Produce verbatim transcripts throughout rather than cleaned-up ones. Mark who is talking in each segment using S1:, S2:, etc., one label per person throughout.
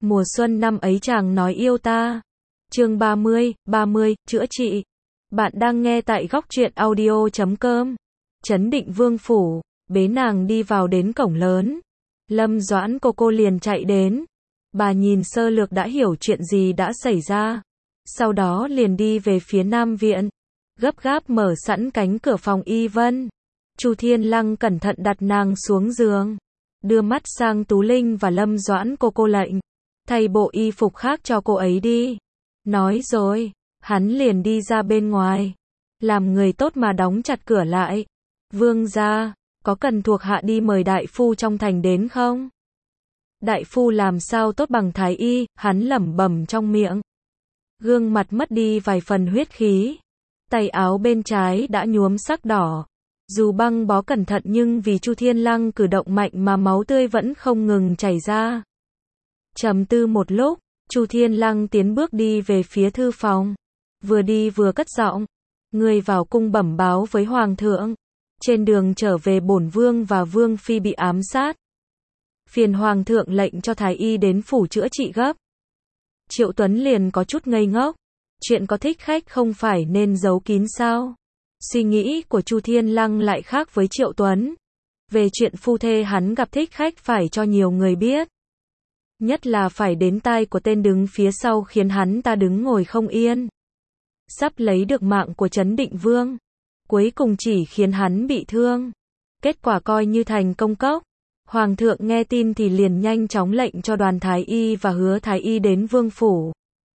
S1: Mùa xuân năm ấy chàng nói yêu ta. Chương ba mươi, ba mươi, chữa trị. Bạn đang nghe tại góc truyện audio chấm com. Trấn Định Vương phủ, bế nàng đi vào đến cổng lớn. Lâm Doãn cô cô liền chạy đến. Bà nhìn sơ lược đã hiểu chuyện gì đã xảy ra. Sau đó liền đi về phía Nam Viện. Gấp gáp mở sẵn cánh cửa phòng Y Vân. Chu Thiên Lăng cẩn thận đặt nàng xuống giường. Đưa mắt sang Tú Linh và Lâm Doãn cô cô lệnh. Thay bộ y phục khác cho cô ấy đi. Nói rồi, hắn liền đi ra bên ngoài. Làm người tốt mà đóng chặt cửa lại. Vương gia, có cần thuộc hạ đi mời đại phu trong thành đến không? Đại phu làm sao tốt bằng thái y, hắn lẩm bẩm trong miệng. Gương mặt mất đi vài phần huyết khí. Tay áo bên trái đã nhuốm sắc đỏ. Dù băng bó cẩn thận nhưng vì Chu Thiên Lăng cử động mạnh mà máu tươi vẫn không ngừng chảy ra. Trầm tư một lúc, Chu Thiên Lăng tiến bước đi về phía thư phòng. Vừa đi vừa cất giọng. Người vào cung bẩm báo với Hoàng thượng. Trên đường trở về bổn vương và vương phi bị ám sát. Phiền Hoàng thượng lệnh cho thái y đến phủ chữa trị gấp. Triệu Tuấn liền có chút ngây ngốc. Chuyện có thích khách không phải nên giấu kín sao? Suy nghĩ của Chu Thiên Lăng lại khác với Triệu Tuấn. Về chuyện phu thê hắn gặp thích khách phải cho nhiều người biết. Nhất là phải đến tai của tên đứng phía sau khiến hắn ta đứng ngồi không yên. Sắp lấy được mạng của Trấn Định Vương. Cuối cùng chỉ khiến hắn bị thương. Kết quả coi như thành công cốc. Hoàng thượng nghe tin thì liền nhanh chóng lệnh cho Đoàn Thái Y và Hứa Thái Y đến Vương phủ.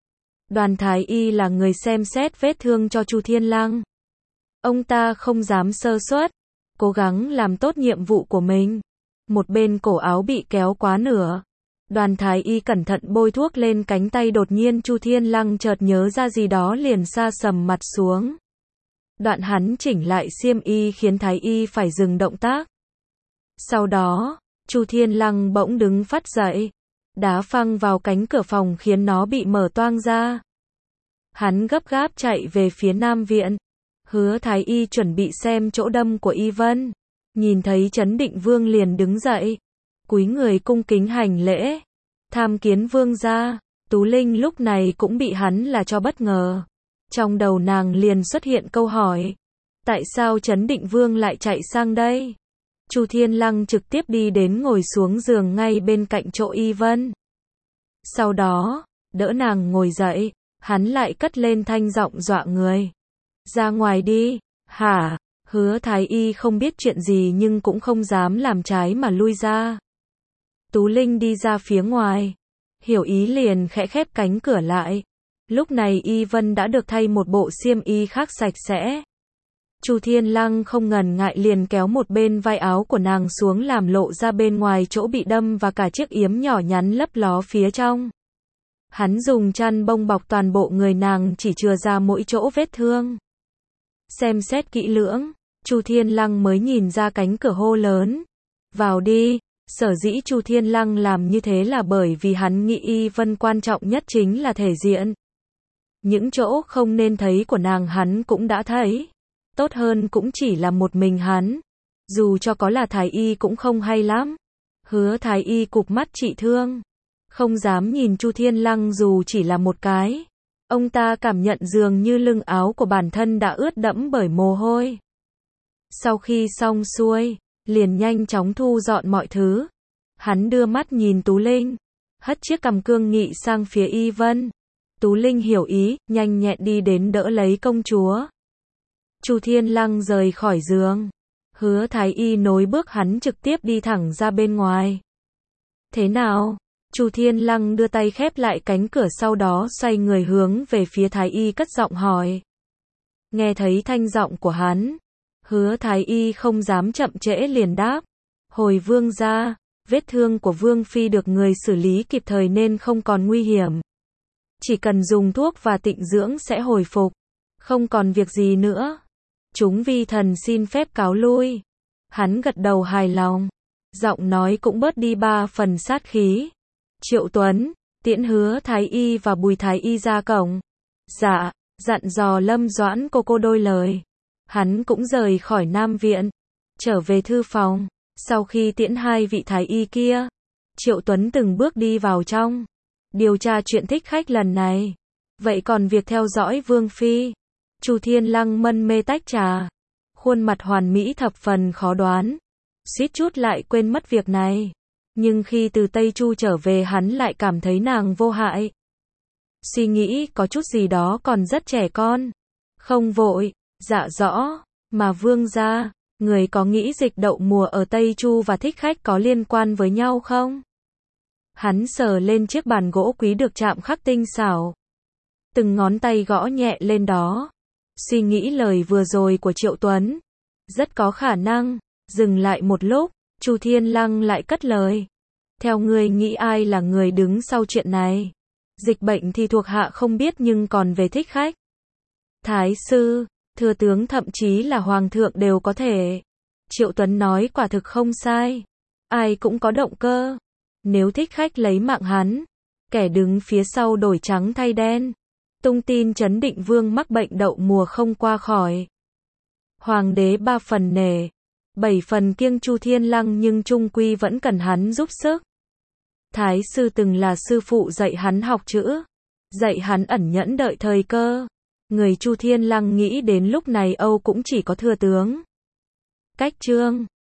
S1: Đoàn Thái Y là người xem xét vết thương cho Chu Thiên Lăng. Ông ta không dám sơ suất, cố gắng làm tốt nhiệm vụ của mình. Một bên cổ áo bị kéo quá nửa. Đoàn Thái Y cẩn thận bôi thuốc lên cánh tay, đột nhiên Chu Thiên Lăng chợt nhớ ra gì đó liền sa sầm mặt xuống. Đoạn hắn chỉnh lại xiêm y khiến Thái Y phải dừng động tác. Sau đó, Chu Thiên Lăng bỗng đứng phắt dậy, đá phăng vào cánh cửa phòng khiến nó bị mở toang ra. Hắn gấp gáp chạy về phía Nam Viện. Hứa Thái Y chuẩn bị xem chỗ đâm của Y Vân. Nhìn thấy Trấn Định Vương liền đứng dậy. Cúi người cung kính hành lễ. Tham kiến vương gia. Tú Linh lúc này cũng bị hắn là cho bất ngờ. Trong đầu nàng liền xuất hiện câu hỏi. Tại sao Trấn Định Vương lại chạy sang đây? Chu Thiên Lăng trực tiếp đi đến ngồi xuống giường ngay bên cạnh chỗ Y Vân. Sau đó, đỡ nàng ngồi dậy. Hắn lại cất lên thanh giọng dọa người. Ra ngoài đi. Hả? Hứa Thái Y không biết chuyện gì nhưng cũng không dám làm trái mà lui ra. Tú Linh đi ra phía ngoài. Hiểu ý liền khẽ khép cánh cửa lại. Lúc này Y Vân đã được thay một bộ xiêm y khác sạch sẽ. Chu Thiên Lăng không ngần ngại liền kéo một bên vai áo của nàng xuống làm lộ ra bên ngoài chỗ bị đâm và cả chiếc yếm nhỏ nhắn lấp ló phía trong. Hắn dùng chăn bông bọc toàn bộ người nàng chỉ chừa ra mỗi chỗ vết thương. Xem xét kỹ lưỡng, Chu Thiên Lăng mới nhìn ra cánh cửa hô lớn. Vào đi. Sở dĩ Chu Thiên Lăng làm như thế là bởi vì hắn nghĩ Y Vân quan trọng nhất chính là thể diện. Những chỗ không nên thấy của nàng hắn cũng đã thấy. Tốt hơn cũng chỉ là một mình hắn. Dù cho có là Thái Y cũng không hay lắm. Hứa Thái Y cụp mắt trị thương. Không dám nhìn Chu Thiên Lăng dù chỉ là một cái. Ông ta cảm nhận dường như lưng áo của bản thân đã ướt đẫm bởi mồ hôi. Sau khi xong xuôi, liền nhanh chóng thu dọn mọi thứ. Hắn đưa mắt nhìn Tú Linh, hất chiếc cằm cương nghị sang phía Y Vân. Tú Linh hiểu ý, nhanh nhẹn đi đến đỡ lấy công chúa. Chu Thiên Lăng rời khỏi giường. Hứa Thái Y nối bước hắn trực tiếp đi thẳng ra bên ngoài. Thế nào? Chu Thiên Lăng đưa tay khép lại cánh cửa, sau đó xoay người hướng về phía Thái Y cất giọng hỏi. Nghe thấy thanh giọng của hắn, Hứa Thái Y không dám chậm trễ liền đáp. Hồi vương gia, vết thương của vương phi được người xử lý kịp thời nên không còn nguy hiểm. Chỉ cần dùng thuốc và tịnh dưỡng sẽ hồi phục. Không còn việc gì nữa. Chúng vi thần xin phép cáo lui. Hắn gật đầu hài lòng. Giọng nói cũng bớt đi ba phần sát khí. Triệu Tuấn, tiễn Hứa Thái Y và Bùi Thái Y ra cổng. Dạ, dặn dò Lâm Doãn cô cô đôi lời. Hắn cũng rời khỏi Nam Viện, trở về thư phòng. Sau khi tiễn hai vị Thái Y kia, Triệu Tuấn từng bước đi vào trong. điều tra chuyện thích khách lần này. Vậy còn việc theo dõi Vương Phi? Chu Thiên Lăng mân mê tách trà. Khuôn mặt hoàn mỹ thập phần khó đoán. Suýt chút lại quên mất việc này. Nhưng khi từ Tây Chu trở về hắn lại cảm thấy nàng vô hại. Suy nghĩ có chút gì đó còn rất trẻ con. Không vội, dạ rõ, mà Vương gia, người có nghĩ dịch đậu mùa ở Tây Chu và thích khách có liên quan với nhau không? Hắn sờ lên chiếc bàn gỗ quý được chạm khắc tinh xảo. Từng ngón tay gõ nhẹ lên đó. Suy nghĩ lời vừa rồi của Triệu Tuấn. Rất có khả năng. Dừng lại một lúc, Chu Thiên Lăng lại cất lời. Theo ngươi nghĩ ai là người đứng sau chuyện này? Dịch bệnh thì thuộc hạ không biết nhưng còn về thích khách. Thái sư, thừa tướng thậm chí là hoàng thượng đều có thể. Triệu Tuấn nói quả thực không sai. Ai cũng có động cơ. Nếu thích khách lấy mạng hắn, kẻ đứng phía sau đổi trắng thay đen. Tung tin Trấn Định Vương mắc bệnh đậu mùa không qua khỏi. Hoàng đế ba phần nể, bảy phần kiêng Chu Thiên Lăng nhưng chung quy vẫn cần hắn giúp sức. Thái sư từng là sư phụ dạy hắn học chữ, dạy hắn ẩn nhẫn đợi thời cơ. Người Chu Thiên Lăng nghĩ đến lúc này Âu cũng chỉ có thừa tướng. Cách Trương